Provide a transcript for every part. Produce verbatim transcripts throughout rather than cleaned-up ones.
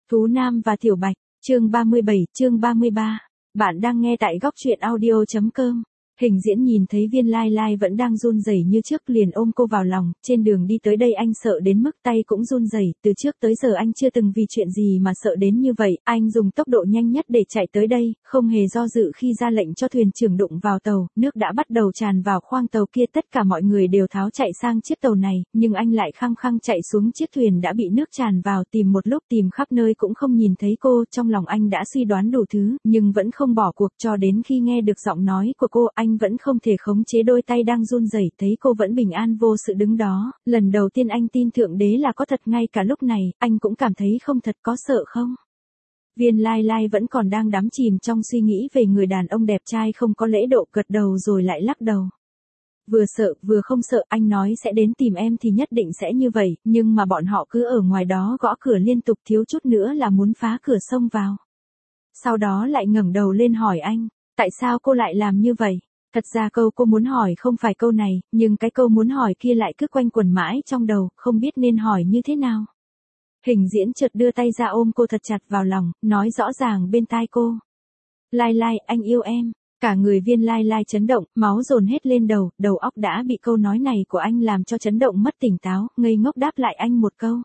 Thú Nam và Tiểu Bạch, chương ba mươi bảy, chương ba mươi ba. Bạn đang nghe tại góc truyện audio chấm com. Hình Diễn nhìn thấy Viên Lai Lai vẫn đang run rẩy như trước liền ôm cô vào lòng, trên đường đi tới đây anh sợ đến mức tay cũng run rẩy, từ trước tới giờ anh chưa từng vì chuyện gì mà sợ đến như vậy, anh dùng tốc độ nhanh nhất để chạy tới đây, không hề do dự khi ra lệnh cho thuyền trưởng đụng vào tàu, nước đã bắt đầu tràn vào khoang tàu kia, tất cả mọi người đều tháo chạy sang chiếc tàu này, nhưng anh lại khăng khăng chạy xuống chiếc thuyền đã bị nước tràn vào, tìm một lúc tìm khắp nơi cũng không nhìn thấy cô, trong lòng anh đã suy đoán đủ thứ, nhưng vẫn không bỏ cuộc cho đến khi nghe được giọng nói của cô, anh vẫn không thể khống chế đôi tay đang run rẩy, thấy cô vẫn bình an vô sự đứng đó, lần đầu tiên anh tin Thượng Đế là có thật, ngay cả lúc này, anh cũng cảm thấy không thật, có sợ không? Viên Lai Lai vẫn còn đang đắm chìm trong suy nghĩ về người đàn ông đẹp trai không có lễ độ, gật đầu rồi lại lắc đầu. Vừa sợ, vừa không sợ, anh nói sẽ đến tìm em thì nhất định sẽ như vậy, nhưng mà bọn họ cứ ở ngoài đó gõ cửa liên tục, thiếu chút nữa là muốn phá cửa xông vào. Sau đó lại ngẩng đầu lên hỏi anh, tại sao cô lại làm như vậy? Thật ra câu cô muốn hỏi không phải câu này, nhưng cái câu muốn hỏi kia lại cứ quanh quẩn mãi trong đầu, không biết nên hỏi như thế nào. Hình Diễn chợt đưa tay ra ôm cô thật chặt vào lòng, nói rõ ràng bên tai cô. Lai Lai, anh yêu em. Cả người Viên Lai Lai chấn động, máu dồn hết lên đầu, đầu óc đã bị câu nói này của anh làm cho chấn động mất tỉnh táo, ngây ngốc đáp lại anh một câu.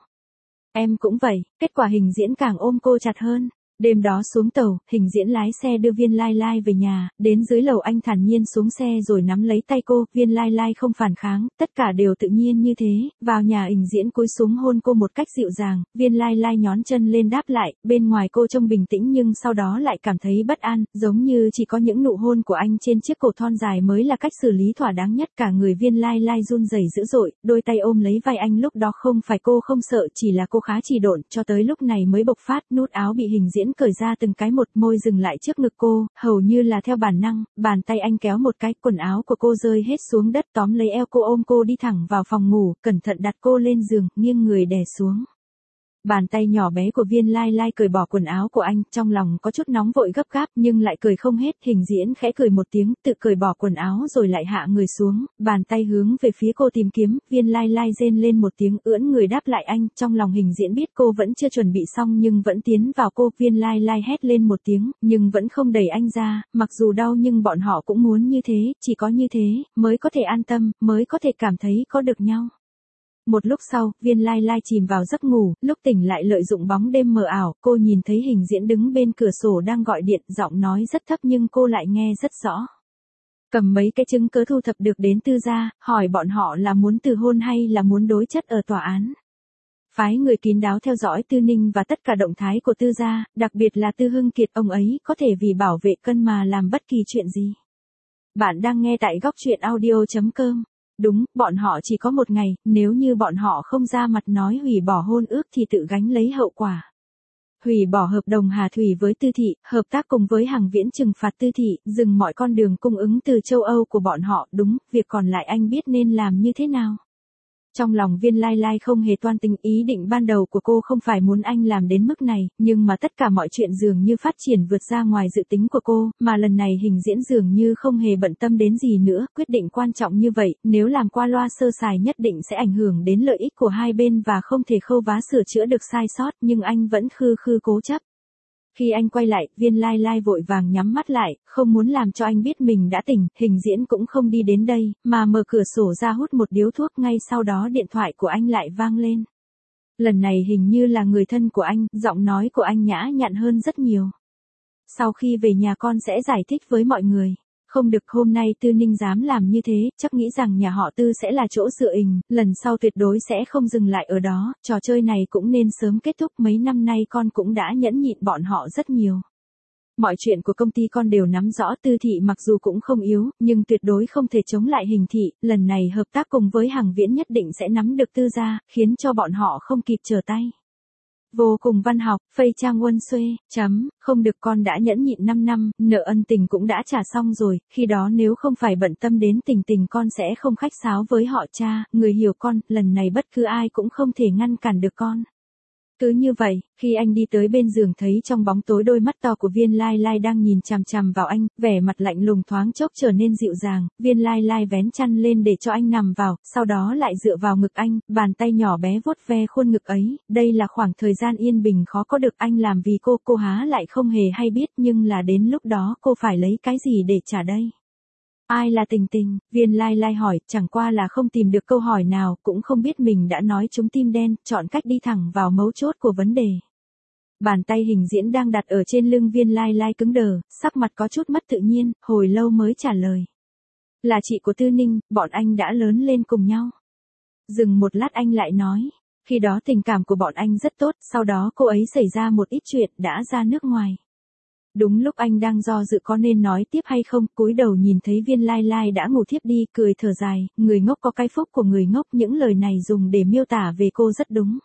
Em cũng vậy, kết quả Hình Diễn càng ôm cô chặt hơn. Đêm đó xuống tàu, Hình Diễn lái xe đưa Viên Lai Lai về nhà, đến dưới lầu anh thản nhiên xuống xe rồi nắm lấy tay cô, Viên Lai Lai không phản kháng, tất cả đều tự nhiên như thế, vào nhà Hình Diễn cúi xuống hôn cô một cách dịu dàng, Viên Lai Lai nhón chân lên đáp lại, bên ngoài cô trông bình tĩnh nhưng sau đó lại cảm thấy bất an, giống như chỉ có những nụ hôn của anh trên chiếc cổ thon dài mới là cách xử lý thỏa đáng nhất, cả người Viên Lai Lai run rẩy dữ dội, đôi tay ôm lấy vai anh, lúc đó không phải cô không sợ, chỉ là cô khá trì độn, cho tới lúc này mới bộc phát, nút áo bị Hình Diễn cởi ra từng cái một, môi dừng lại trước ngực cô, hầu như là theo bản năng, bàn tay anh kéo một cái, quần áo của cô rơi hết xuống đất, tóm lấy eo cô ôm cô đi thẳng vào phòng ngủ, cẩn thận đặt cô lên giường, nghiêng người đè xuống. Bàn tay nhỏ bé của Viên Lai Lai cởi bỏ quần áo của anh, trong lòng có chút nóng vội gấp gáp nhưng lại cởi không hết, Hình Diễn khẽ cười một tiếng, tự cởi bỏ quần áo rồi lại hạ người xuống, bàn tay hướng về phía cô tìm kiếm, Viên Lai Lai rên lên một tiếng, ưỡn người đáp lại anh, trong lòng Hình Diễn biết cô vẫn chưa chuẩn bị xong nhưng vẫn tiến vào cô, Viên Lai Lai hét lên một tiếng, nhưng vẫn không đẩy anh ra, mặc dù đau nhưng bọn họ cũng muốn như thế, chỉ có như thế, mới có thể an tâm, mới có thể cảm thấy có được nhau. Một lúc sau, Viên Lai Lai chìm vào giấc ngủ, lúc tỉnh lại lợi dụng bóng đêm mờ ảo, cô nhìn thấy Hình Diễn đứng bên cửa sổ đang gọi điện, giọng nói rất thấp nhưng cô lại nghe rất rõ. Cầm mấy cái chứng cớ thu thập được đến Tư gia, hỏi bọn họ là muốn từ hôn hay là muốn đối chất ở tòa án. Phái người kín đáo theo dõi Tư Ninh và tất cả động thái của Tư gia, đặc biệt là Tư Hưng Kiệt, ông ấy có thể vì bảo vệ cân mà làm bất kỳ chuyện gì. Bạn đang nghe tại góc truyện audio chấm com. Đúng, bọn họ chỉ có một ngày, nếu như bọn họ không ra mặt nói hủy bỏ hôn ước thì tự gánh lấy hậu quả. Hủy bỏ hợp đồng Hà Thủy với Tư thị, hợp tác cùng với Hằng Viễn trừng phạt Tư thị, dừng mọi con đường cung ứng từ châu Âu của bọn họ, đúng, việc còn lại anh biết nên làm như thế nào. Trong lòng Viên Lai Lai không hề toan tính, ý định ban đầu của cô không phải muốn anh làm đến mức này, nhưng mà tất cả mọi chuyện dường như phát triển vượt ra ngoài dự tính của cô, mà lần này Hình Diễn dường như không hề bận tâm đến gì nữa, quyết định quan trọng như vậy, nếu làm qua loa sơ sài nhất định sẽ ảnh hưởng đến lợi ích của hai bên và không thể khâu vá sửa chữa được sai sót, nhưng anh vẫn khư khư cố chấp. Khi anh quay lại, Viên Lai Lai vội vàng nhắm mắt lại, không muốn làm cho anh biết mình đã tỉnh, Hình Diễn cũng không đi đến đây, mà mở cửa sổ ra hút một điếu thuốc, ngay sau đó điện thoại của anh lại vang lên. Lần này hình như là người thân của anh, giọng nói của anh nhã nhặn hơn rất nhiều. Sau khi về nhà con sẽ giải thích với mọi người. Không được, hôm nay Tư Ninh dám làm như thế, chắc nghĩ rằng nhà họ Tư sẽ là chỗ dựa ình, lần sau tuyệt đối sẽ không dừng lại ở đó, trò chơi này cũng nên sớm kết thúc, mấy năm nay con cũng đã nhẫn nhịn bọn họ rất nhiều. Mọi chuyện của công ty con đều nắm rõ, Tư thị mặc dù cũng không yếu, nhưng tuyệt đối không thể chống lại Hình thị, lần này hợp tác cùng với Hằng Viễn nhất định sẽ nắm được Tư gia, khiến cho bọn họ không kịp trở tay. Vô cùng văn học, phây trang Uân Xuê, chấm, không được, con đã nhẫn nhịn năm năm, nợ ân tình cũng đã trả xong rồi, khi đó nếu không phải bận tâm đến tình tình con sẽ không khách sáo với họ cha, người hiểu con, lần này bất cứ ai cũng không thể ngăn cản được con. Cứ như vậy, khi anh đi tới bên giường thấy trong bóng tối đôi mắt to của Viên Lai Lai đang nhìn chằm chằm vào anh, vẻ mặt lạnh lùng thoáng chốc trở nên dịu dàng, Viên Lai Lai vén chăn lên để cho anh nằm vào, sau đó lại dựa vào ngực anh, bàn tay nhỏ bé vuốt ve khuôn ngực ấy, đây là khoảng thời gian yên bình khó có được anh làm vì cô, cô há lại không hề hay biết nhưng là đến lúc đó cô phải lấy cái gì để trả đây. Ai là Tình Tình? Viên Lai Lai hỏi, chẳng qua là không tìm được câu hỏi nào, cũng không biết mình đã nói trúng tim đen, chọn cách đi thẳng vào mấu chốt của vấn đề. Bàn tay Hình Diễn đang đặt ở trên lưng Viên Lai Lai cứng đờ, sắc mặt có chút mất tự nhiên, hồi lâu mới trả lời. Là chị của Tư Ninh, bọn anh đã lớn lên cùng nhau. Dừng một lát anh lại nói, khi đó tình cảm của bọn anh rất tốt, sau đó cô ấy xảy ra một ít chuyện đã ra nước ngoài. Đúng lúc anh đang do dự có nên nói tiếp hay không, cúi đầu nhìn thấy Viên Lai Lai đã ngủ thiếp đi, cười thở dài, người ngốc có cái phúc của người ngốc, những lời này dùng để miêu tả về cô rất đúng.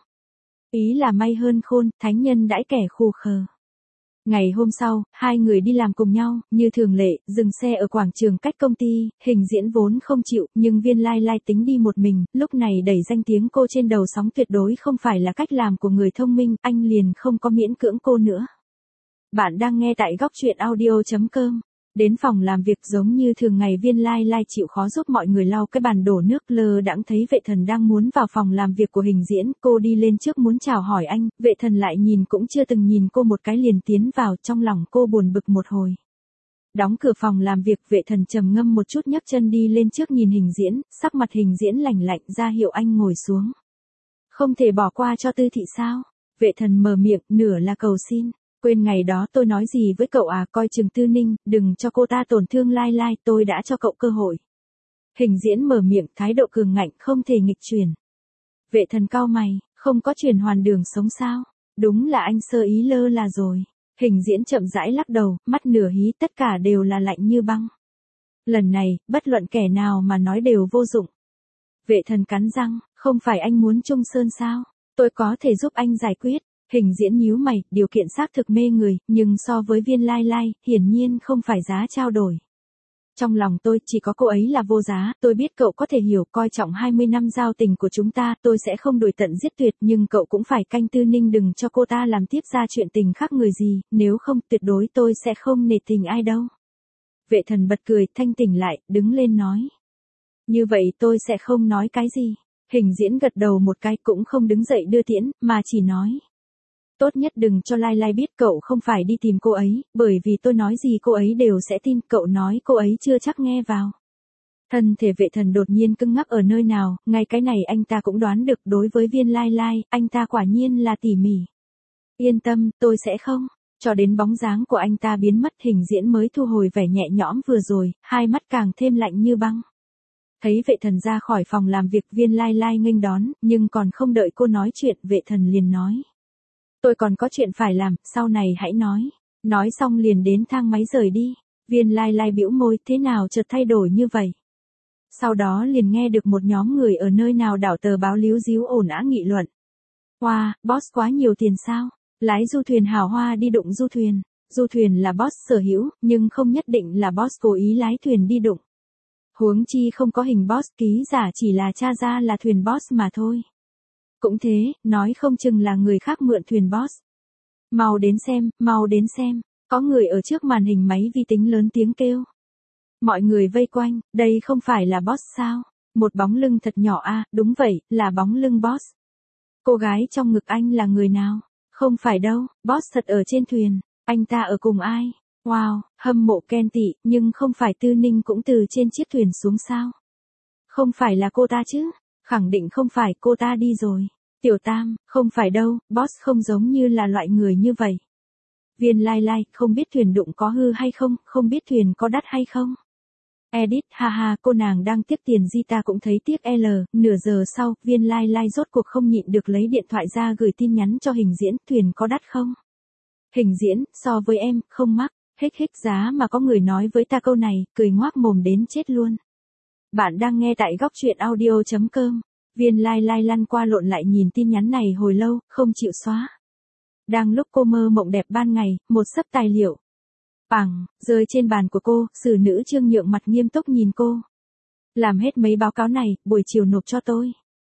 Ý là may hơn khôn, thánh nhân đãi kẻ khù khờ. Ngày hôm sau, hai người đi làm cùng nhau, như thường lệ, dừng xe ở quảng trường cách công ty, Hình Diễn vốn không chịu, nhưng Viên Lai Lai tính đi một mình, lúc này đẩy danh tiếng cô trên đầu sóng tuyệt đối không phải là cách làm của người thông minh, anh liền không có miễn cưỡng cô nữa. Bạn đang nghe tại góc truyện audio chấm com. Đến phòng làm việc giống như thường ngày Viên Lai Lai chịu khó giúp mọi người lau cái bàn đổ nước, lơ đãng thấy Vệ Thần đang muốn vào phòng làm việc của Hình Diễn, cô đi lên trước muốn chào hỏi anh, Vệ Thần lại nhìn cũng chưa từng nhìn cô một cái liền tiến vào, trong lòng cô buồn bực một hồi. Đóng cửa phòng làm việc, Vệ Thần trầm ngâm một chút nhấc chân đi lên trước nhìn Hình Diễn, sắc mặt Hình Diễn lạnh lạnh ra hiệu anh ngồi xuống. Không thể bỏ qua cho Tư Thị sao? Vệ Thần mở miệng, nửa là cầu xin. Quên ngày đó tôi nói gì với cậu à, coi chừng Tư Ninh, đừng cho cô ta tổn thương Lai Lai, tôi đã cho cậu cơ hội. Hình Diễn mở miệng, thái độ cường ngạnh, không thể nghịch chuyển. Vệ Thần cau mày, không có chuyển hoàn đường sống sao? Đúng là anh sơ ý lơ là rồi. Hình Diễn chậm rãi lắc đầu, mắt nửa hí, tất cả đều là lạnh như băng. Lần này, bất luận kẻ nào mà nói đều vô dụng. Vệ Thần cắn răng, không phải anh muốn chung sơn sao? Tôi có thể giúp anh giải quyết. Hình Diễn nhíu mày, điều kiện xác thực mê người, nhưng so với Viên Lai Lai, hiển nhiên không phải giá trao đổi. Trong lòng tôi, chỉ có cô ấy là vô giá, tôi biết cậu có thể hiểu, coi trọng hai mươi năm giao tình của chúng ta, tôi sẽ không đuổi tận giết tuyệt, nhưng cậu cũng phải canh Tư Ninh đừng cho cô ta làm tiếp ra chuyện tình khác người gì, nếu không, tuyệt đối tôi sẽ không nể tình ai đâu. Vệ Thần bật cười, thanh tỉnh lại, đứng lên nói. Như vậy tôi sẽ không nói cái gì. Hình Diễn gật đầu một cái, cũng không đứng dậy đưa tiễn, mà chỉ nói. Tốt nhất đừng cho Lai Lai biết cậu không phải đi tìm cô ấy, bởi vì tôi nói gì cô ấy đều sẽ tin, cậu nói cô ấy chưa chắc nghe vào. Thân thể Vệ Thần đột nhiên cứng ngắc ở nơi nào, ngay cái này anh ta cũng đoán được, đối với Viên Lai Lai, anh ta quả nhiên là tỉ mỉ. Yên tâm, tôi sẽ không. Cho đến bóng dáng của anh ta biến mất, Hình Diễn mới thu hồi vẻ nhẹ nhõm vừa rồi, hai mắt càng thêm lạnh như băng. Thấy Vệ Thần ra khỏi phòng làm việc, Viên Lai Lai nghênh đón, nhưng còn không đợi cô nói chuyện, Vệ Thần liền nói. Tôi còn có chuyện phải làm, sau này hãy nói. Nói xong liền đến thang máy rời đi. Viên Lai Lai bĩu môi, thế nào chợt thay đổi như vậy? Sau đó liền nghe được một nhóm người ở nơi nào đảo tờ báo líu díu ồn ào nghị luận. Wow, boss quá nhiều tiền sao? Lái du thuyền hào hoa đi đụng du thuyền. Du thuyền là boss sở hữu, nhưng không nhất định là boss cố ý lái thuyền đi đụng. Huống chi không có hình boss, ký giả chỉ là tra ra là thuyền boss mà thôi. Cũng thế, nói không chừng là người khác mượn thuyền boss. Mau đến xem, mau đến xem, có người ở trước màn hình máy vi tính lớn tiếng kêu. Mọi người vây quanh, đây không phải là boss sao? Một bóng lưng thật nhỏ à, đúng vậy, là bóng lưng boss. Cô gái trong ngực anh là người nào? Không phải đâu, boss thật ở trên thuyền, anh ta ở cùng ai? Wow, hâm mộ Ken tị, nhưng không phải Tư Ninh cũng từ trên chiếc thuyền xuống sao? Không phải là cô ta chứ? Khẳng định không phải, cô ta đi rồi. Tiểu Tam, không phải đâu, boss không giống như là loại người như vậy. Viên Lai Lai, không biết thuyền đụng có hư hay không, không biết thuyền có đắt hay không. Edit, ha ha, cô nàng đang tiếc tiền gì ta cũng thấy tiếc L, nửa giờ sau, Viên Lai Lai rốt cuộc không nhịn được lấy điện thoại ra gửi tin nhắn cho Hình Diễn, thuyền có đắt không? Hình Diễn, so với em, không mắc, hích hích giá mà có người nói với ta câu này, cười ngoác mồm đến chết luôn. Bạn đang nghe tại góc truyện audio chấm com. Viên Lai Lai lăn qua lộn lại nhìn tin nhắn này hồi lâu, không chịu xóa. Đang lúc cô mơ mộng đẹp ban ngày, một xấp tài liệu. Bằng, rơi trên bàn của cô, xử nữ Trương Nhượng mặt nghiêm túc nhìn cô. Làm hết mấy báo cáo này, buổi chiều nộp cho tôi.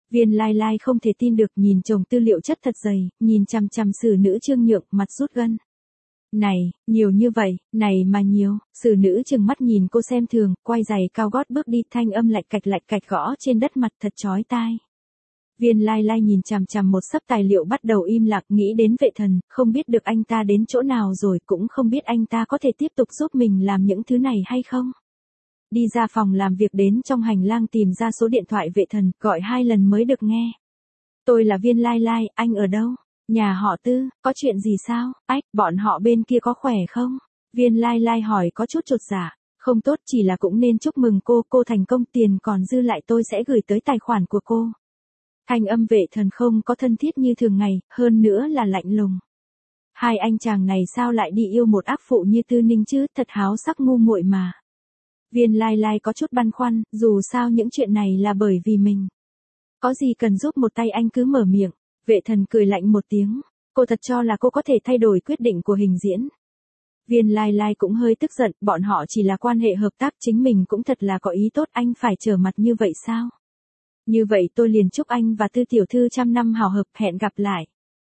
Viên Lai Lai không thể tin được nhìn chồng tư liệu chất thật dày, nhìn chằm chằm Sử Nữ Trương Nhượng, mặt rút gân. Này, nhiều như vậy, này mà nhiều, Sử Nữ trừng mắt nhìn cô xem thường, quay giày cao gót bước đi, thanh âm lạch cạch lạch cạch gõ trên đất mặt thật chói tai. Viên Lai Lai nhìn chằm chằm một sấp tài liệu bắt đầu im lặng, nghĩ đến Vệ Thần, không biết được anh ta đến chỗ nào rồi, cũng không biết anh ta có thể tiếp tục giúp mình làm những thứ này hay không. Đi ra phòng làm việc, đến trong hành lang tìm ra số điện thoại Vệ Thần, gọi hai lần mới được nghe. Tôi là Viên Lai Lai, anh ở đâu? Nhà họ Tư, có chuyện gì sao? Ách, bọn họ bên kia có khỏe không? Viên Lai Lai hỏi có chút chột dạ. Không tốt, chỉ là cũng nên chúc mừng cô, cô thành công, tiền còn dư lại tôi sẽ gửi tới tài khoản của cô. Thanh âm Vệ Thần không có thân thiết như thường ngày, hơn nữa là lạnh lùng. Hai anh chàng này sao lại đi yêu một ác phụ như Tư Ninh chứ, thật háo sắc ngu muội mà. Viên Lai Lai có chút băn khoăn, dù sao những chuyện này là bởi vì mình. Có gì cần giúp một tay anh cứ mở miệng. Vệ Thần cười lạnh một tiếng, cô thật cho là cô có thể thay đổi quyết định của Hình Diễn. Viên Lai Lai cũng hơi tức giận, bọn họ chỉ là quan hệ hợp tác, chính mình cũng thật là có ý tốt, anh phải trở mặt như vậy sao? Như vậy tôi liền chúc anh và Tư tiểu thư trăm năm hào hợp, hẹn gặp lại.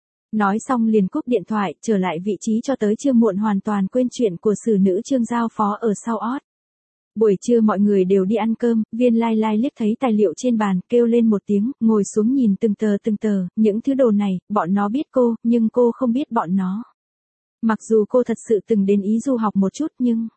Nói xong liền cúp điện thoại, trở lại vị trí cho tới trưa muộn, hoàn toàn quên chuyện của Sử Nữ Trương giao phó ở sau ót. Buổi trưa mọi người đều đi ăn cơm, Viên Lai Lai liếc thấy tài liệu trên bàn, kêu lên một tiếng, ngồi xuống nhìn từng tờ từng tờ, những thứ đồ này, bọn nó biết cô, nhưng cô không biết bọn nó. Mặc dù cô thật sự từng đến Ý du học một chút nhưng...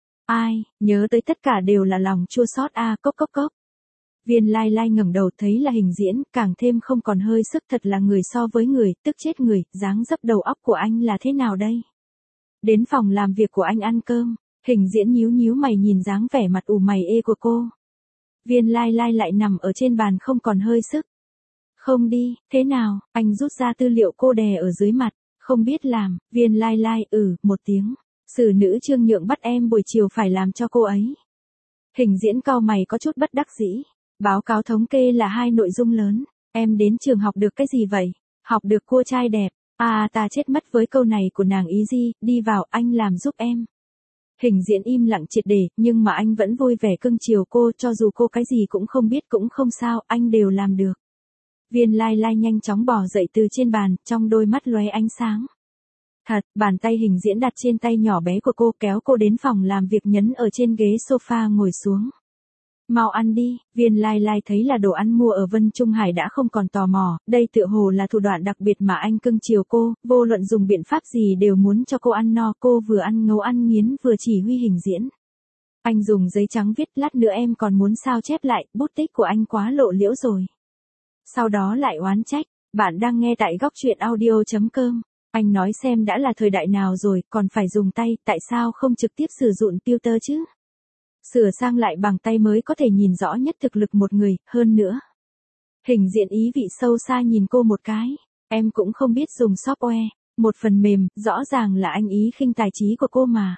Ai, nhớ tới tất cả đều là lòng chua xót a, à, cốc cốc cốc. Viên Lai Lai ngẩng đầu thấy là Hình Diễn, càng thêm không còn hơi sức, thật là người so với người, tức chết người, dáng dấp đầu óc của anh là thế nào đây? Đến phòng làm việc của anh ăn cơm, Hình Diễn nhíu nhíu mày nhìn dáng vẻ mặt ủ mày ê của cô. Viên Lai Lai lại nằm ở trên bàn không còn hơi sức. Không đi, thế nào, anh rút ra tư liệu cô đè ở dưới mặt, không biết làm, Viên Lai Lai, ừ, một tiếng. Sử Nữ Trương Nhượng bắt em buổi chiều phải làm cho cô ấy. Hình Diễn cau mày có chút bất đắc dĩ. Báo cáo thống kê là hai nội dung lớn. Em đến trường học được cái gì vậy? Học được cua trai đẹp. À, ta chết mất với câu này của nàng Ý Di, đi vào, anh làm giúp em. Hình Diễn im lặng triệt để, nhưng mà anh vẫn vui vẻ cưng chiều cô, cho dù cô cái gì cũng không biết cũng không sao, anh đều làm được. Viên Lai Lai nhanh chóng bò dậy từ trên bàn, trong đôi mắt lóe ánh sáng. Thật, bàn tay Hình Diễn đặt trên tay nhỏ bé của cô, kéo cô đến phòng làm việc, nhấn ở trên ghế sofa ngồi xuống. Mau ăn đi, Viên Lai Lai thấy là đồ ăn mua ở Vân Trung Hải đã không còn tò mò, đây tựa hồ là thủ đoạn đặc biệt mà anh cưng chiều cô, vô luận dùng biện pháp gì đều muốn cho cô ăn no, cô vừa ăn ngấu ăn nghiến vừa chỉ huy Hình Diễn. Anh dùng giấy trắng viết, lát nữa em còn muốn sao chép lại, bút tích của anh quá lộ liễu rồi. Sau đó lại oán trách, bạn đang nghe tại góc truyện audio chấm com. Anh nói xem đã là thời đại nào rồi, còn phải dùng tay, tại sao không trực tiếp sử dụng filter chứ? Sửa sang lại bằng tay mới có thể nhìn rõ nhất thực lực một người, hơn nữa. Hình Diễn ý vị sâu xa nhìn cô một cái, em cũng không biết dùng software, một phần mềm, rõ ràng là anh ý khinh tài trí của cô mà.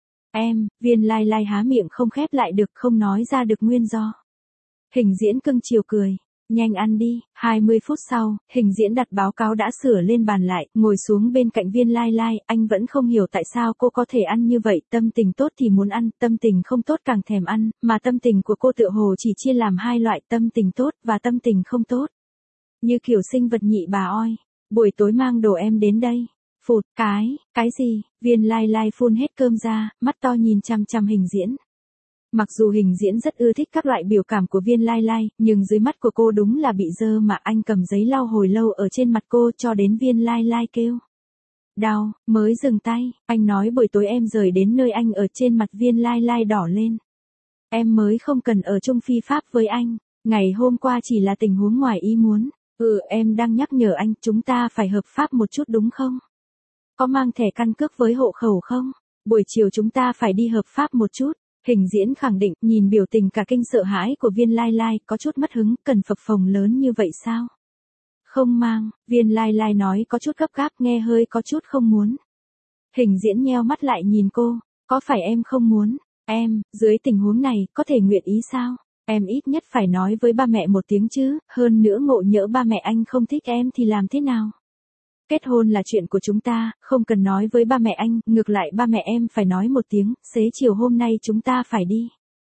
Em, Viên Lai Lai há miệng không khép lại được, không nói ra được nguyên do. Hình Diễn cưng chiều cười. Nhanh ăn đi, hai mươi phút sau, Hình Diễn đặt báo cáo đã sửa lên bàn lại, ngồi xuống bên cạnh Viên Lai Lai, anh vẫn không hiểu tại sao cô có thể ăn như vậy, tâm tình tốt thì muốn ăn, tâm tình không tốt càng thèm ăn, mà tâm tình của cô tựa hồ chỉ chia làm hai loại, tâm tình tốt và tâm tình không tốt. Như kiểu sinh vật nhị bà oi, buổi tối mang đồ em đến đây. Phụt, cái, cái gì, Viên Lai Lai phun hết cơm ra, mắt to nhìn chăm chăm Hình Diễn. Mặc dù Hình Diễn rất ưa thích các loại biểu cảm của Viên Lai Lai, nhưng dưới mắt của cô đúng là bị dơ mà anh cầm giấy lau hồi lâu ở trên mặt cô cho đến Viên Lai Lai kêu. Đau, mới dừng tay, anh nói buổi tối em rời đến nơi anh ở, trên mặt Viên Lai Lai đỏ lên. Em mới không cần ở chung phi pháp với anh, ngày hôm qua chỉ là tình huống ngoài ý muốn. Ừ, em đang nhắc nhở anh, chúng ta phải hợp pháp một chút đúng không? Có mang thẻ căn cước với hộ khẩu không? Buổi chiều chúng ta phải đi hợp pháp một chút. Hình Diễn khẳng định, nhìn biểu tình cả kinh sợ hãi của Viên Lai Lai, có chút mất hứng, cần phập phồng lớn như vậy sao? Không mang, Viên Lai Lai nói có chút gấp gáp, nghe hơi có chút không muốn. Hình Diễn nheo mắt lại nhìn cô, có phải em không muốn? Em, dưới tình huống này, có thể nguyện ý sao? Em ít nhất phải nói với ba mẹ một tiếng chứ, hơn nữa ngộ nhỡ ba mẹ anh không thích em thì làm thế nào? Kết hôn là chuyện của chúng ta, không cần nói với ba mẹ anh, ngược lại ba mẹ em phải nói một tiếng, xế chiều hôm nay chúng ta phải đi.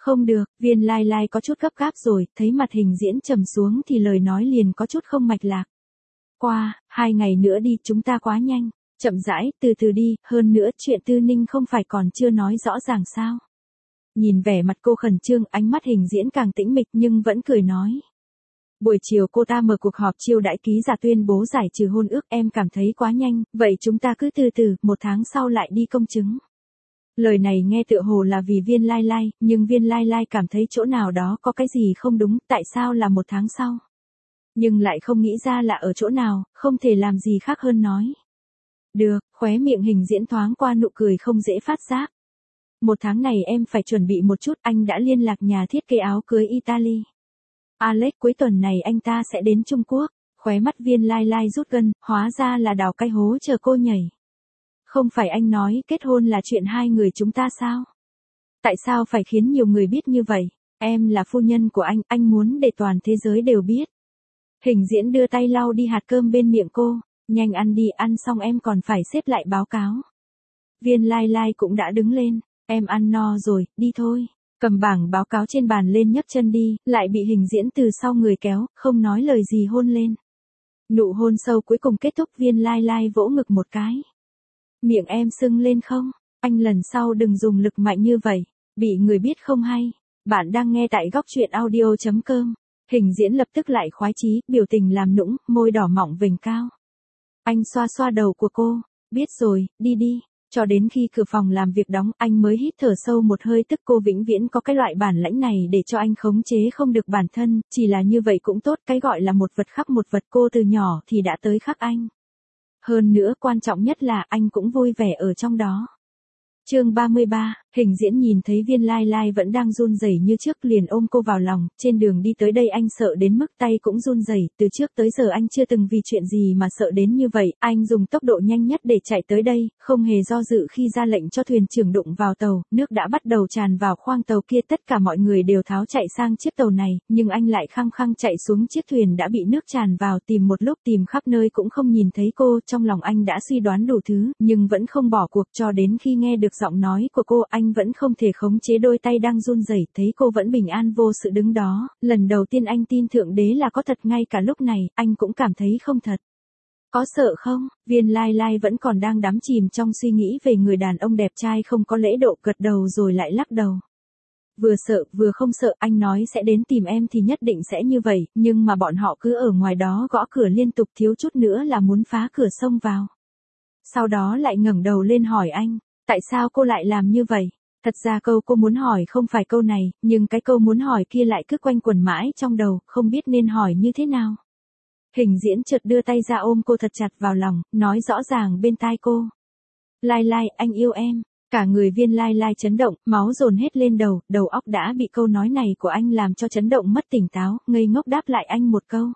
Không được, Viên Lai Lai có chút gấp gáp rồi, thấy mặt Hình Diễn trầm xuống thì lời nói liền có chút không mạch lạc. Qua, hai ngày nữa đi, chúng ta quá nhanh, chậm rãi, từ từ đi, hơn nữa chuyện Tư Ninh không phải còn chưa nói rõ ràng sao. Nhìn vẻ mặt cô khẩn trương, ánh mắt Hình Diễn càng tĩnh mịch nhưng vẫn cười nói. Buổi chiều cô ta mở cuộc họp chiêu đãi ký giả tuyên bố giải trừ hôn ước, em cảm thấy quá nhanh, vậy chúng ta cứ từ từ, một tháng sau lại đi công chứng. Lời này nghe tựa hồ là vì Viên Lai Lai, nhưng Viên Lai Lai cảm thấy chỗ nào đó có cái gì không đúng, tại sao là một tháng sau? Nhưng lại không nghĩ ra là ở chỗ nào, không thể làm gì khác hơn nói. Được, khóe miệng Hình Diễn thoáng qua nụ cười không dễ phát giác. Một tháng này em phải chuẩn bị một chút, anh đã liên lạc nhà thiết kế áo cưới Italy. Alex, cuối tuần này anh ta sẽ đến Trung Quốc. Khóe mắt Viên Lai Lai rút gân, hóa ra là đào cái hố chờ cô nhảy. Không phải anh nói kết hôn là chuyện hai người chúng ta sao? Tại sao phải khiến nhiều người biết như vậy? Em là phu nhân của anh, anh muốn để toàn thế giới đều biết. Hình Diễn đưa tay lau đi hạt cơm bên miệng cô, nhanh ăn đi, ăn xong em còn phải xếp lại báo cáo. Viên Lai Lai cũng đã đứng lên, em ăn no rồi, đi thôi. Cầm bảng báo cáo trên bàn lên nhấc chân đi, lại bị Hình Diễn từ sau người kéo, không nói lời gì hôn lên. Nụ hôn sâu cuối cùng kết thúc, Viên Lai Lai vỗ ngực một cái. Miệng em sưng lên không? Anh lần sau đừng dùng lực mạnh như vậy, bị người biết không hay. Bạn đang nghe tại góc truyện audio chấm com. Hình Diễn lập tức lại khoái chí, biểu tình làm nũng, môi đỏ mọng vành cao. Anh xoa xoa đầu của cô, biết rồi, đi đi. Cho đến khi cửa phòng làm việc đóng, anh mới hít thở sâu một hơi, tức cô vĩnh viễn có cái loại bản lãnh này để cho anh khống chế không được bản thân, chỉ là như vậy cũng tốt, cái gọi là một vật khắc một vật, cô từ nhỏ thì đã tới khắc anh. Hơn nữa quan trọng nhất là anh cũng vui vẻ ở trong đó. Chương ba mươi ba, Hình Diễn nhìn thấy Viên Lai Lai vẫn đang run rẩy như trước liền ôm cô vào lòng, trên đường đi tới đây anh sợ đến mức tay cũng run rẩy, từ trước tới giờ anh chưa từng vì chuyện gì mà sợ đến như vậy, anh dùng tốc độ nhanh nhất để chạy tới đây, không hề do dự khi ra lệnh cho thuyền trưởng đụng vào tàu, nước đã bắt đầu tràn vào khoang tàu kia, tất cả mọi người đều tháo chạy sang chiếc tàu này, nhưng anh lại khăng khăng chạy xuống chiếc thuyền đã bị nước tràn vào, tìm một lúc tìm khắp nơi cũng không nhìn thấy cô, trong lòng anh đã suy đoán đủ thứ, nhưng vẫn không bỏ cuộc cho đến khi nghe được giọng nói của cô, anh vẫn không thể khống chế đôi tay đang run rẩy, thấy cô vẫn bình an vô sự đứng đó, lần đầu tiên anh tin Thượng Đế là có thật, ngay cả lúc này, anh cũng cảm thấy không thật. Có sợ không? Viên Lai Lai vẫn còn đang đắm chìm trong suy nghĩ về người đàn ông đẹp trai không có lễ độ, gật đầu rồi lại lắc đầu. Vừa sợ, vừa không sợ, anh nói sẽ đến tìm em thì nhất định sẽ như vậy, nhưng mà bọn họ cứ ở ngoài đó gõ cửa liên tục, thiếu chút nữa là muốn phá cửa xông vào. Sau đó lại ngẩng đầu lên hỏi anh. Tại sao cô lại làm như vậy? Thật ra câu cô muốn hỏi không phải câu này, nhưng cái câu muốn hỏi kia lại cứ quanh quẩn mãi trong đầu, không biết nên hỏi như thế nào. Hình Diễn chợt đưa tay ra ôm cô thật chặt vào lòng, nói rõ ràng bên tai cô. Lai Lai, anh yêu em. Cả người Viên Lai Lai chấn động, máu dồn hết lên đầu, đầu óc đã bị câu nói này của anh làm cho chấn động mất tỉnh táo, ngây ngốc đáp lại anh một câu.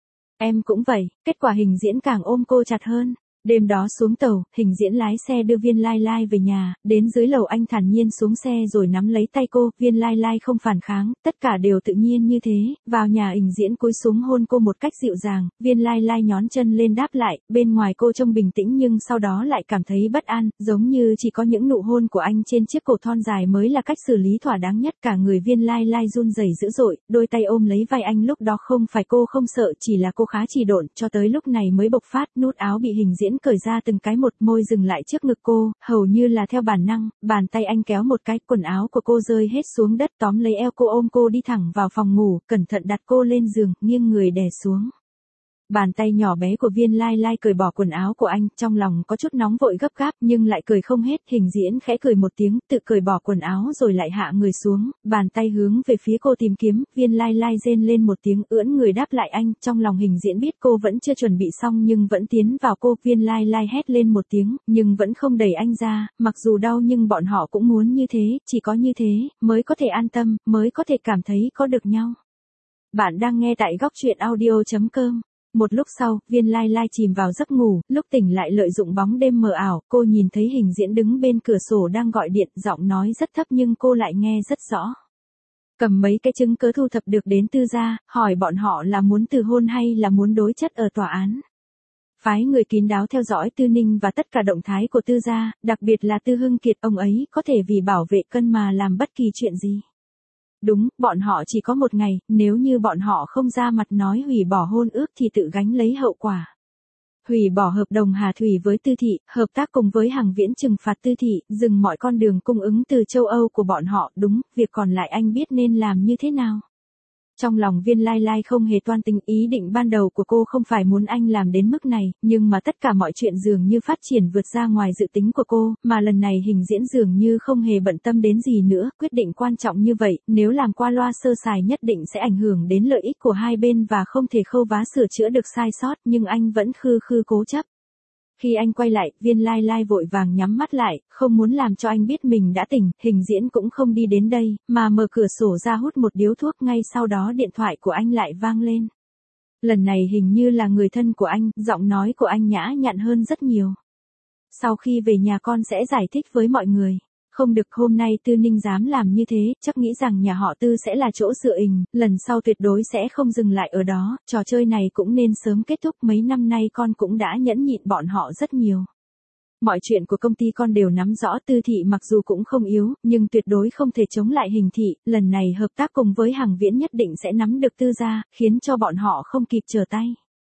Em cũng vậy, kết quả Hình Diễn càng ôm cô chặt hơn. Đêm đó xuống tàu, Hình Diễn lái xe đưa Viên Lai Lai về nhà, đến dưới lầu anh thản nhiên xuống xe rồi nắm lấy tay cô, Viên Lai Lai không phản kháng, tất cả đều tự nhiên như thế, vào nhà Hình Diễn cúi xuống hôn cô một cách dịu dàng, Viên Lai Lai nhón chân lên đáp lại, bên ngoài cô trông bình tĩnh nhưng sau đó lại cảm thấy bất an, giống như chỉ có những nụ hôn của anh trên chiếc cổ thon dài mới là cách xử lý thỏa đáng nhất, cả người Viên Lai Lai run rẩy dữ dội, đôi tay ôm lấy vai anh, lúc đó không phải cô không sợ, chỉ là cô khá trì độn, cho tới lúc này mới bộc phát, nút áo bị Hình Diễn cởi ra từng cái một, môi dừng lại trước ngực cô, hầu như là theo bản năng, bàn tay anh kéo một cái, quần áo của cô rơi hết xuống đất, tóm lấy eo cô ôm cô đi thẳng vào phòng ngủ, cẩn thận đặt cô lên giường, nghiêng người đè xuống. Bàn tay nhỏ bé của Viên Lai Lai cởi bỏ quần áo của anh, trong lòng có chút nóng vội gấp gáp, nhưng lại cười không hết, Hình Diễn khẽ cười một tiếng, tự cởi bỏ quần áo rồi lại hạ người xuống, bàn tay hướng về phía cô tìm kiếm, Viên Lai Lai rên lên một tiếng, ưỡn người đáp lại anh, trong lòng Hình Diễn biết cô vẫn chưa chuẩn bị xong nhưng vẫn tiến vào cô, Viên Lai Lai hét lên một tiếng, nhưng vẫn không đẩy anh ra, mặc dù đau nhưng bọn họ cũng muốn như thế, chỉ có như thế, mới có thể an tâm, mới có thể cảm thấy có được nhau. Bạn đang nghe tại góc truyện audio chấm com. Một lúc sau, Viên Lai Lai chìm vào giấc ngủ, lúc tỉnh lại lợi dụng bóng đêm mờ ảo, cô nhìn thấy Hình Diễn đứng bên cửa sổ đang gọi điện, giọng nói rất thấp nhưng cô lại nghe rất rõ. Cầm mấy cái chứng cớ thu thập được đến Tư gia, hỏi bọn họ là muốn từ hôn hay là muốn đối chất ở tòa án. Phái người kín đáo theo dõi Tư Ninh và tất cả động thái của Tư gia, đặc biệt là Tư Hưng Kiệt, ông ấy có thể vì bảo vệ cân mà làm bất kỳ chuyện gì. Đúng, bọn họ chỉ có một ngày, nếu như bọn họ không ra mặt nói hủy bỏ hôn ước thì tự gánh lấy hậu quả. Hủy bỏ hợp đồng Hà Thủy với Tư Thị, hợp tác cùng với Hàng Viễn trừng phạt Tư Thị, dừng mọi con đường cung ứng từ châu Âu của bọn họ, đúng, việc còn lại anh biết nên làm như thế nào. Trong lòng Viên Lai Lai không hề toan tính, ý định ban đầu của cô không phải muốn anh làm đến mức này, nhưng mà tất cả mọi chuyện dường như phát triển vượt ra ngoài dự tính của cô, mà lần này Hình Diễn dường như không hề bận tâm đến gì nữa, quyết định quan trọng như vậy, nếu làm qua loa sơ sài nhất định sẽ ảnh hưởng đến lợi ích của hai bên và không thể khâu vá sửa chữa được sai sót, nhưng anh vẫn khư khư cố chấp. Khi anh quay lại, Viên Lai Lai vội vàng nhắm mắt lại, không muốn làm cho anh biết mình đã tỉnh, Hình Diễn cũng không đi đến đây, mà mở cửa sổ ra hút một điếu thuốc, ngay sau đó điện thoại của anh lại vang lên. Lần này hình như là người thân của anh, giọng nói của anh nhã nhặn hơn rất nhiều. Sau khi về nhà con sẽ giải thích với mọi người. Không được, hôm nay Tư Ninh dám làm như thế, chắc nghĩ rằng nhà họ Tư sẽ là chỗ dựa ình, lần sau tuyệt đối sẽ không dừng lại ở đó, trò chơi này cũng nên sớm kết thúc, mấy năm nay con cũng đã nhẫn nhịn bọn họ rất nhiều. Mọi chuyện của công ty con đều nắm rõ, Tư Thị mặc dù cũng không yếu, nhưng tuyệt đối không thể chống lại Hình Thị, lần này hợp tác cùng với Hàng Viễn nhất định sẽ nắm được Tư gia, khiến cho bọn họ không kịp trở tay.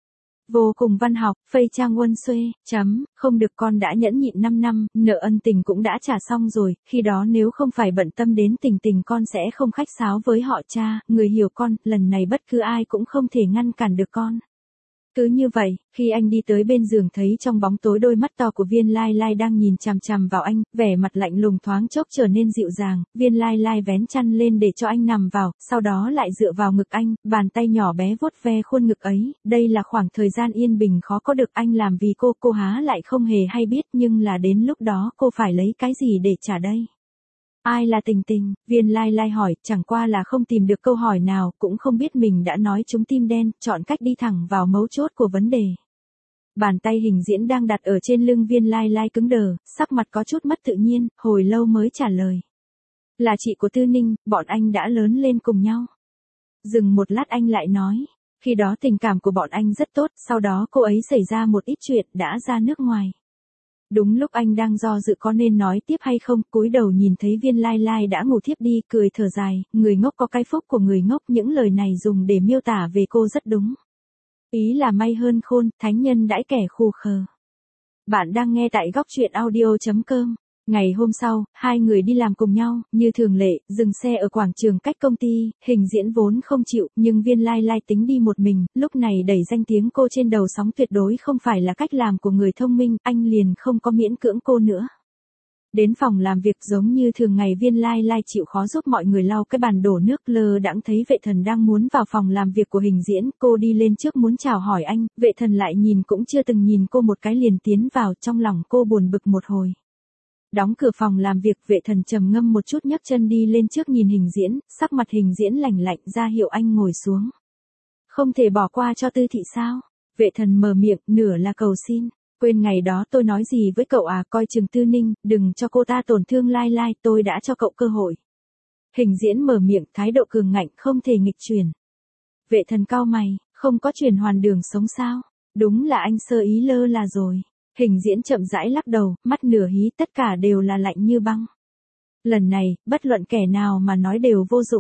Vô cùng văn học, phây trang uân xuê, chấm, không được, con đã nhẫn nhịn năm năm, nợ ân tình cũng đã trả xong rồi, khi đó nếu không phải bận tâm đến tình tình con sẽ không khách sáo với họ cha, người hiểu con, lần này bất cứ ai cũng không thể ngăn cản được con. Cứ như vậy, khi anh đi tới bên giường thấy trong bóng tối đôi mắt to của Viên Lai Lai đang nhìn chằm chằm vào anh, vẻ mặt lạnh lùng thoáng chốc trở nên dịu dàng, Viên Lai Lai vén chăn lên để cho anh nằm vào, sau đó lại dựa vào ngực anh, bàn tay nhỏ bé vuốt ve khuôn ngực ấy, đây là khoảng thời gian yên bình khó có được, anh làm vì cô, cô há lại không hề hay biết, nhưng là đến lúc đó cô phải lấy cái gì để trả đây. Ai là Tình Tình? Viên Lai Lai hỏi, chẳng qua là không tìm được câu hỏi nào, cũng không biết mình đã nói trúng tim đen, chọn cách đi thẳng vào mấu chốt của vấn đề. Bàn tay Hình Diễn đang đặt ở trên lưng Viên Lai Lai cứng đờ, sắc mặt có chút mất tự nhiên, hồi lâu mới trả lời. Là chị của Tư Ninh, bọn anh đã lớn lên cùng nhau. Dừng một lát anh lại nói, khi đó tình cảm của bọn anh rất tốt, sau đó cô ấy xảy ra một ít chuyện, đã ra nước ngoài. Đúng lúc anh đang do dự có nên nói tiếp hay không, cúi đầu nhìn thấy Viên Lai Lai đã ngủ thiếp đi, cười thở dài, người ngốc có cái phúc của người ngốc, những lời này dùng để miêu tả về cô rất đúng. Ý là may hơn khôn, thánh nhân đãi kẻ khù khờ. Bạn đang nghe tại góc truyện audio chấm com. Ngày hôm sau, hai người đi làm cùng nhau, như thường lệ, dừng xe ở quảng trường cách công ty, Hình Diễn vốn không chịu, nhưng Viên Lai Lai tính đi một mình, lúc này đẩy danh tiếng cô trên đầu sóng tuyệt đối không phải là cách làm của người thông minh, anh liền không có miễn cưỡng cô nữa. Đến phòng làm việc giống như thường ngày, Viên Lai Lai chịu khó giúp mọi người lau cái bàn đổ nước, lơ đãng thấy Vệ Thần đang muốn vào phòng làm việc của Hình Diễn, cô đi lên trước muốn chào hỏi anh, Vệ Thần lại nhìn cũng chưa từng nhìn cô một cái liền tiến vào, trong lòng cô buồn bực một hồi. Đóng cửa phòng làm việc, Vệ Thần trầm ngâm một chút nhấc chân đi lên trước nhìn Hình Diễn, sắc mặt Hình Diễn lạnh lạnh, ra hiệu anh ngồi xuống. Không thể bỏ qua cho Tư Thị sao? Vệ Thần mở miệng, nửa là cầu xin. Quên ngày đó tôi nói gì với cậu à, coi chừng Tư Ninh, đừng cho cô ta tổn thương Lai Lai, tôi đã cho cậu cơ hội. Hình Diễn mở miệng, thái độ cường ngạnh, không thể nghịch chuyển. Vệ Thần cau mày, không có chuyển hoàn đường sống sao? Đúng là anh sơ ý lơ là rồi. Hình Diễn chậm rãi lắc đầu, mắt nửa hí, tất cả đều là lạnh như băng. Lần này, bất luận kẻ nào mà nói đều vô dụng.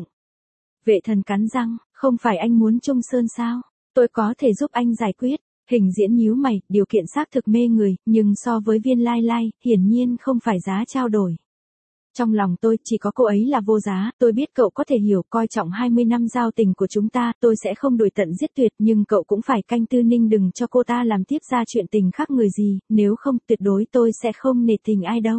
Vệ Thần cắn răng, không phải anh muốn chung sơn sao? Tôi có thể giúp anh giải quyết. Hình Diễn nhíu mày, điều kiện xác thực mê người, nhưng so với Viên Lai Lai, hiển nhiên không phải giá trao đổi. Trong lòng tôi, chỉ có cô ấy là vô giá, tôi biết cậu có thể hiểu, coi trọng hai mươi năm giao tình của chúng ta, tôi sẽ không đuổi tận giết tuyệt, nhưng cậu cũng phải canh Tư Ninh đừng cho cô ta làm tiếp ra chuyện tình khác người gì, nếu không, tuyệt đối tôi sẽ không nể tình ai đâu.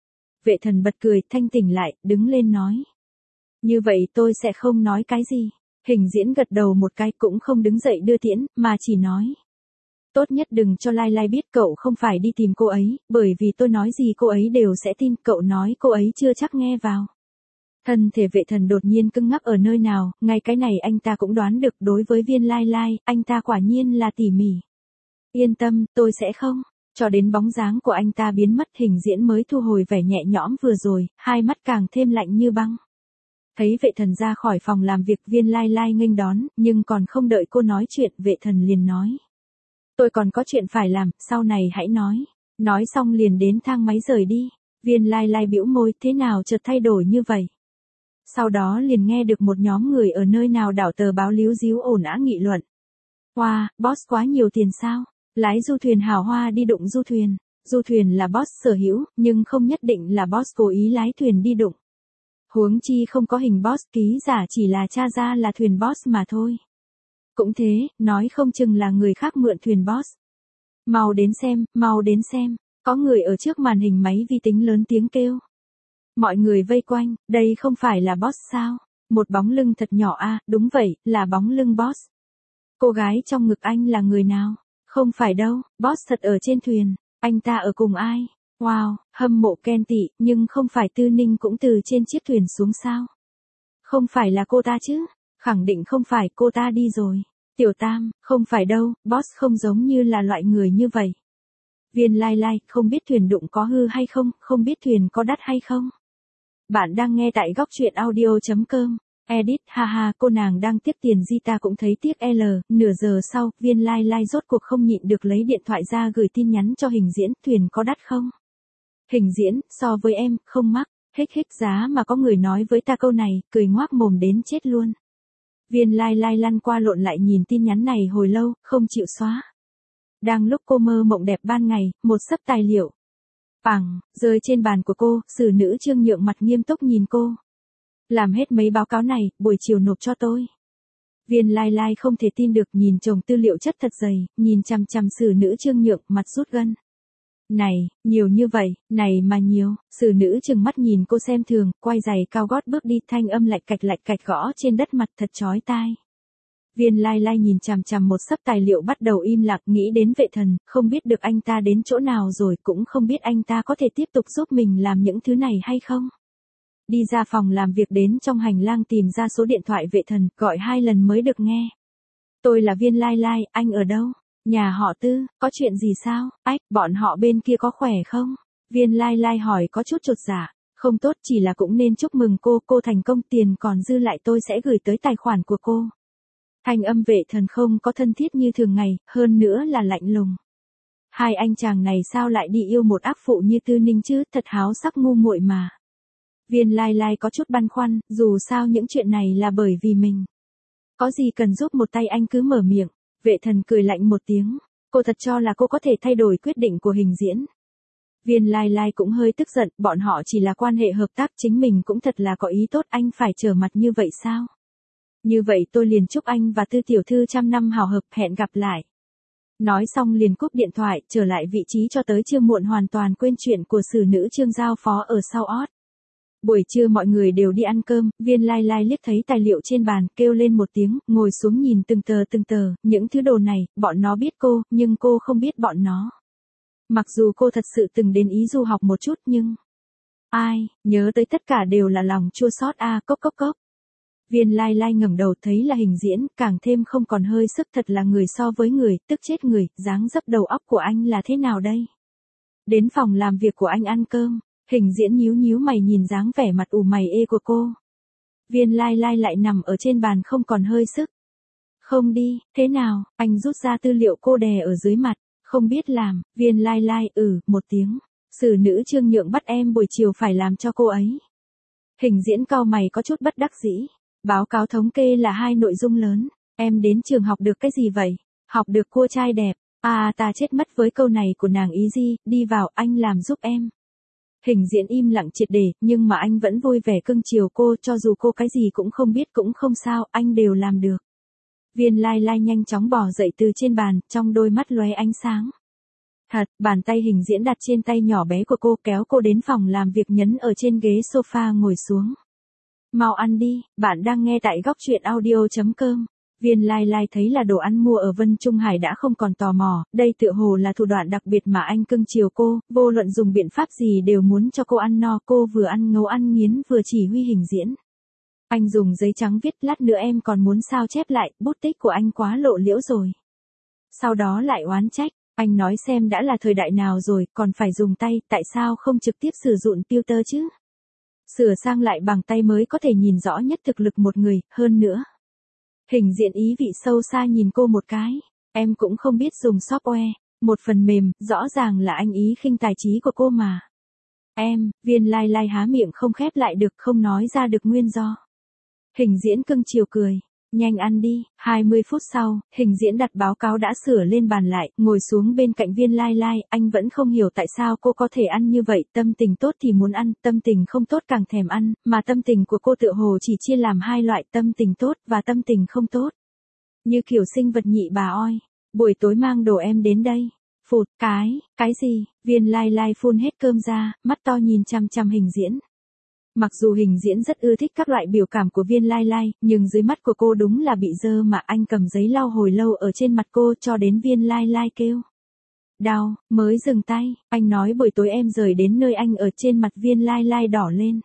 Vệ Thần bật cười, thanh tỉnh lại, đứng lên nói. Như vậy tôi sẽ không nói cái gì. Hình Diễn gật đầu một cái, cũng không đứng dậy đưa tiễn, mà chỉ nói. Tốt nhất đừng cho Lai Lai biết cậu không phải đi tìm cô ấy, bởi vì tôi nói gì cô ấy đều sẽ tin, cậu nói cô ấy chưa chắc nghe vào. Thân thể Vệ Thần đột nhiên cứng ngắc ở nơi nào, ngay cái này anh ta cũng đoán được, đối với Viên Lai Lai, anh ta quả nhiên là tỉ mỉ. Yên tâm, tôi sẽ không. Cho đến bóng dáng của anh ta biến mất, Hình Diễn mới thu hồi vẻ nhẹ nhõm vừa rồi, hai mắt càng thêm lạnh như băng. Thấy Vệ Thần ra khỏi phòng làm việc, Viên Lai Lai nghênh đón, nhưng còn không đợi cô nói chuyện, Vệ Thần liền nói. Tôi còn có chuyện phải làm, sau này hãy nói. Nói xong liền đến thang máy rời đi. Viên Lai Lai bĩu môi, thế nào chợt thay đổi như vậy? Sau đó liền nghe được một nhóm người ở nơi nào đảo tờ báo líu díu ồn ào nghị luận. Wow, boss quá nhiều tiền sao? Lái du thuyền hào hoa đi đụng du thuyền. Du thuyền là boss sở hữu, nhưng không nhất định là boss cố ý lái thuyền đi đụng. Huống chi không có hình boss, ký giả chỉ là tra ra là thuyền boss mà thôi. Cũng thế, nói không chừng là người khác mượn thuyền boss. Mau đến xem, mau đến xem. Có người ở trước màn hình máy vi tính lớn tiếng kêu. Mọi người vây quanh, đây không phải là boss sao? Một bóng lưng thật nhỏ a, à, đúng vậy, là bóng lưng boss. Cô gái trong ngực anh là người nào? Không phải đâu, boss thật ở trên thuyền. Anh ta ở cùng ai? Wow, hâm mộ Ken tị, nhưng không phải Tư Ninh cũng từ trên chiếc thuyền xuống sao? Không phải là cô ta chứ? Khẳng định không phải, cô ta đi rồi. Tiểu Tam, không phải đâu, boss không giống như là loại người như vậy. Viên Lai Lai, không biết thuyền đụng có hư hay không, không biết thuyền có đắt hay không. Bạn đang nghe tại góc truyện audio.com. Edit, haha, cô nàng đang tiếp tiền Zita cũng thấy tiếc L, nửa giờ sau, Viên Lai Lai rốt cuộc không nhịn được lấy điện thoại ra gửi tin nhắn cho Hình Diễn, thuyền có đắt không? Hình Diễn, so với em, không mắc, hích hích giá mà có người nói với ta câu này, cười ngoác mồm đến chết luôn. Viên Lai Lai lăn qua lộn lại nhìn tin nhắn này hồi lâu, không chịu xóa. Đang lúc cô mơ mộng đẹp ban ngày, một xấp tài liệu. Pằng, rơi trên bàn của cô, xử nữ Trương Nhượng mặt nghiêm túc nhìn cô. Làm hết mấy báo cáo này, buổi chiều nộp cho tôi. Viên Lai Lai không thể tin được nhìn chồng tư liệu chất thật dày, nhìn chằm chằm xử nữ Trương Nhượng, mặt rút gân. Này, nhiều như vậy, này mà nhiều, xử nữ trừng mắt nhìn cô xem thường, quay giày cao gót bước đi, thanh âm lạch cạch lạch cạch gõ trên đất mặt thật chói tai. Viên Lai Lai nhìn chằm chằm một xấp tài liệu bắt đầu im lặng, nghĩ đến Vệ Thần, không biết được anh ta đến chỗ nào rồi, cũng không biết anh ta có thể tiếp tục giúp mình làm những thứ này hay không. Đi ra phòng làm việc, đến trong hành lang tìm ra số điện thoại Vệ Thần, gọi hai lần mới được nghe. Tôi là Viên Lai Lai, anh ở đâu? Nhà họ Tư, có chuyện gì sao? Ách, bọn họ bên kia có khỏe không? Viên Lai Lai hỏi có chút chột dạ. Không tốt, chỉ là cũng nên chúc mừng cô, cô thành công, tiền còn dư lại tôi sẽ gửi tới tài khoản của cô. Thanh âm Vệ Thần không có thân thiết như thường ngày, hơn nữa là lạnh lùng. Hai anh chàng này sao lại đi yêu một ác phụ như Tư Ninh chứ, thật háo sắc ngu muội mà. Viên Lai Lai có chút băn khoăn, dù sao những chuyện này là bởi vì mình. Có gì cần giúp một tay anh cứ mở miệng. Vệ Thần cười lạnh một tiếng, cô thật cho là cô có thể thay đổi quyết định của Hình Diễn. Viên Lai Lai cũng hơi tức giận, bọn họ chỉ là quan hệ hợp tác, chính mình cũng thật là có ý tốt, anh phải trở mặt như vậy sao? Như vậy tôi liền chúc anh và Tư tiểu thư trăm năm hào hợp, hẹn gặp lại. Nói xong liền cúp điện thoại, trở lại vị trí cho tới trưa muộn, hoàn toàn quên chuyện của xử nữ Trương giao phó ở sau ót. Buổi trưa mọi người đều đi ăn cơm, Viên Lai Lai liếc thấy tài liệu trên bàn, kêu lên một tiếng, ngồi xuống nhìn từng tờ từng tờ, những thứ đồ này, bọn nó biết cô, nhưng cô không biết bọn nó. Mặc dù cô thật sự từng đến Ý du học một chút nhưng... Ai, nhớ tới tất cả đều là lòng chua xót a, à, cốc cốc cốc. Viên Lai Lai ngẩng đầu thấy là Hình Diễn, càng thêm không còn hơi sức, thật là người so với người, tức chết người, dáng dấp đầu óc của anh là thế nào đây? Đến phòng làm việc của anh ăn cơm. Hình Diễn nhíu nhíu mày nhìn dáng vẻ mặt ủ mày ê của cô. Viên Lai Lai lại nằm ở trên bàn không còn hơi sức. Không đi, thế nào, anh rút ra tư liệu cô đè ở dưới mặt, không biết làm, Viên Lai Lai, ừ, một tiếng. Xử nữ Trương Nhượng bắt em buổi chiều phải làm cho cô ấy. Hình Diễn cau mày có chút bất đắc dĩ. Báo cáo thống kê là hai nội dung lớn, em đến trường học được cái gì vậy? Học được cua trai đẹp, à ta chết mất với câu này của nàng Ý Di, đi vào, anh làm giúp em. Hình Diễn im lặng triệt để, nhưng mà anh vẫn vui vẻ cưng chiều cô, cho dù cô cái gì cũng không biết cũng không sao, anh đều làm được. Viên Lai Lai nhanh chóng bò dậy từ trên bàn, trong đôi mắt lóe ánh sáng. Thật, bàn tay Hình Diễn đặt trên tay nhỏ bé của cô, kéo cô đến phòng làm việc, nhấn ở trên ghế sofa ngồi xuống. Mau ăn đi, bạn đang nghe tại góc truyện audio.com. Viên Lai Lai thấy là đồ ăn mua ở Vân Trung Hải đã không còn tò mò, đây tựa hồ là thủ đoạn đặc biệt mà anh cưng chiều cô, vô luận dùng biện pháp gì đều muốn cho cô ăn no, cô vừa ăn ngấu ăn nghiến vừa chỉ huy Hình Diễn. Anh dùng giấy trắng viết, lát nữa em còn muốn sao chép lại, bút tích của anh quá lộ liễu rồi. Sau đó lại oán trách, anh nói xem đã là thời đại nào rồi, còn phải dùng tay, tại sao không trực tiếp sử dụng filter chứ? Sửa sang lại bằng tay mới có thể nhìn rõ nhất thực lực một người, hơn nữa. Hình Diễn ý vị sâu xa nhìn cô một cái, em cũng không biết dùng software, một phần mềm, rõ ràng là anh ý khinh tài trí của cô mà. Em, Viên Lai Lai há miệng không khép lại được, không nói ra được nguyên do. Hình diễn cưng chiều cười. Nhanh ăn đi. hai mươi phút sau, Hình diễn đặt báo cáo đã sửa lên bàn lại, ngồi xuống bên cạnh Viên Lai Lai, anh vẫn không hiểu tại sao cô có thể ăn như vậy, tâm tình tốt thì muốn ăn, tâm tình không tốt càng thèm ăn, mà tâm tình của cô tựa hồ chỉ chia làm hai loại, tâm tình tốt và tâm tình không tốt. Như kiểu sinh vật nhị bà oi. Buổi tối mang đồ em đến đây. Phụt, cái, cái gì? Viên Lai Lai phun hết cơm ra, mắt to nhìn chằm chằm Hình diễn. Mặc dù Hình diễn rất ưa thích các loại biểu cảm của Viên Lai Lai, nhưng dưới mắt của cô đúng là bị dơ mà anh cầm giấy lau hồi lâu ở trên mặt cô cho đến Viên Lai Lai kêu. Đau, mới dừng tay, anh nói buổi tối em rời đến nơi anh ở, trên mặt Viên Lai Lai đỏ lên.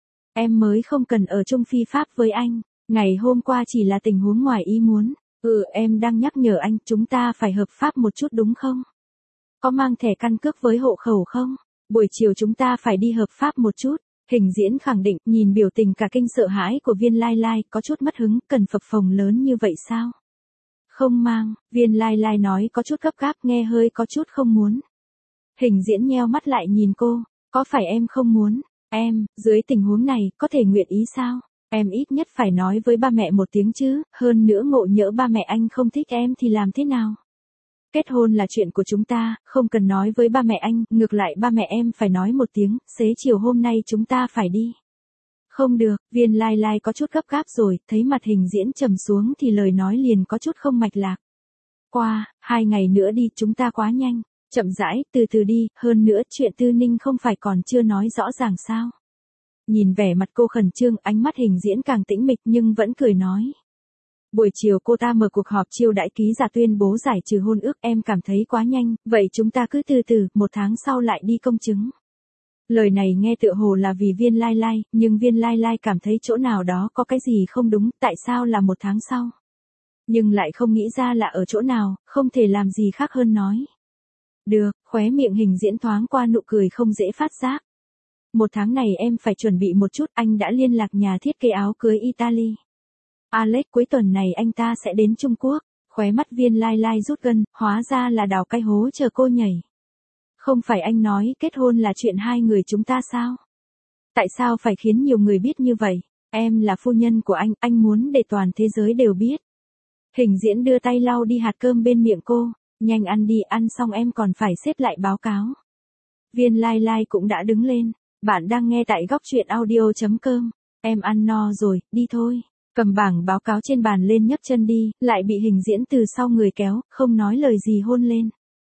Em mới không cần ở chung phi pháp với anh, ngày hôm qua chỉ là tình huống ngoài ý muốn. Ừ, em đang nhắc nhở anh, chúng ta phải hợp pháp một chút đúng không? Có mang thẻ căn cước với hộ khẩu không? Buổi chiều chúng ta phải đi hợp pháp một chút. Hình diễn khẳng định, nhìn biểu tình cả kinh sợ hãi của Viên Lai Lai, có chút mất hứng, cần phập phồng lớn như vậy sao? Không mang, Viên Lai Lai nói có chút gấp gáp, nghe hơi có chút không muốn. Hình diễn nheo mắt lại nhìn cô, có phải em không muốn? Em, dưới tình huống này, có thể nguyện ý sao? Em ít nhất phải nói với ba mẹ một tiếng chứ, hơn nữa ngộ nhỡ ba mẹ anh không thích em thì làm thế nào? Kết hôn là chuyện của chúng ta, không cần nói với ba mẹ anh, ngược lại ba mẹ em phải nói một tiếng, xế chiều hôm nay chúng ta phải đi. Không được, Viên Lai Lai có chút gấp gáp rồi, thấy mặt Hình diễn trầm xuống thì lời nói liền có chút không mạch lạc. Qua, hai ngày nữa đi, chúng ta quá nhanh, chậm rãi, từ từ đi, hơn nữa chuyện Tư Ninh không phải còn chưa nói rõ ràng sao. Nhìn vẻ mặt cô khẩn trương, ánh mắt Hình diễn càng tĩnh mịch nhưng vẫn cười nói. Buổi chiều cô ta mở cuộc họp chiêu đãi ký giả tuyên bố giải trừ hôn ước, em cảm thấy quá nhanh, vậy chúng ta cứ từ từ, một tháng sau lại đi công chứng. Lời này nghe tựa hồ là vì Viên Lai Lai, nhưng Viên Lai Lai cảm thấy chỗ nào đó có cái gì không đúng, tại sao là một tháng sau? Nhưng lại không nghĩ ra là ở chỗ nào, không thể làm gì khác hơn nói. Được, khóe miệng Hình diễn thoáng qua nụ cười không dễ phát giác. Một tháng này em phải chuẩn bị một chút, anh đã liên lạc nhà thiết kế áo cưới Italy. Alex cuối tuần này anh ta sẽ đến Trung Quốc, khóe mắt Viên Lai Lai rút gân, hóa ra là đào cái hố chờ cô nhảy. Không phải anh nói kết hôn là chuyện hai người chúng ta sao? Tại sao phải khiến nhiều người biết như vậy? Em là phu nhân của anh, anh muốn để toàn thế giới đều biết. Hình diễn đưa tay lau đi hạt cơm bên miệng cô, nhanh ăn đi, ăn xong em còn phải xếp lại báo cáo. Viên Lai Lai cũng đã đứng lên, bạn đang nghe tại góc truyện audio chấm com, em ăn no rồi, đi thôi. Cầm bảng báo cáo trên bàn lên nhấc chân đi, lại bị Hình diễn từ sau người kéo, không nói lời gì hôn lên.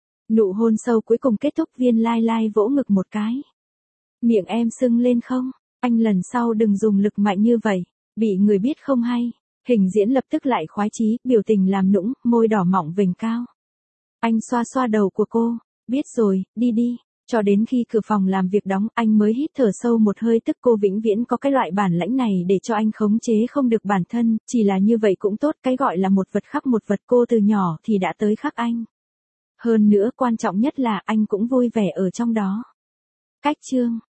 Nụ hôn sâu cuối cùng kết thúc, Viên Lai Lai vỗ ngực một cái. Miệng em sưng lên không? Anh lần sau đừng dùng lực mạnh như vậy, bị người biết không hay. Hình diễn lập tức lại khoái chí, biểu tình làm nũng, môi đỏ mọng vểnh cao. Anh xoa xoa đầu của cô, biết rồi, đi đi. Cho đến khi cửa phòng làm việc đóng, anh mới hít thở sâu một hơi, tức cô vĩnh viễn có cái loại bản lãnh này để cho anh khống chế không được bản thân, chỉ là như vậy cũng tốt, cái gọi là một vật khắc một vật, cô từ nhỏ thì đã tới khắc anh. Hơn nữa quan trọng nhất là anh cũng vui vẻ ở trong đó. Cách chương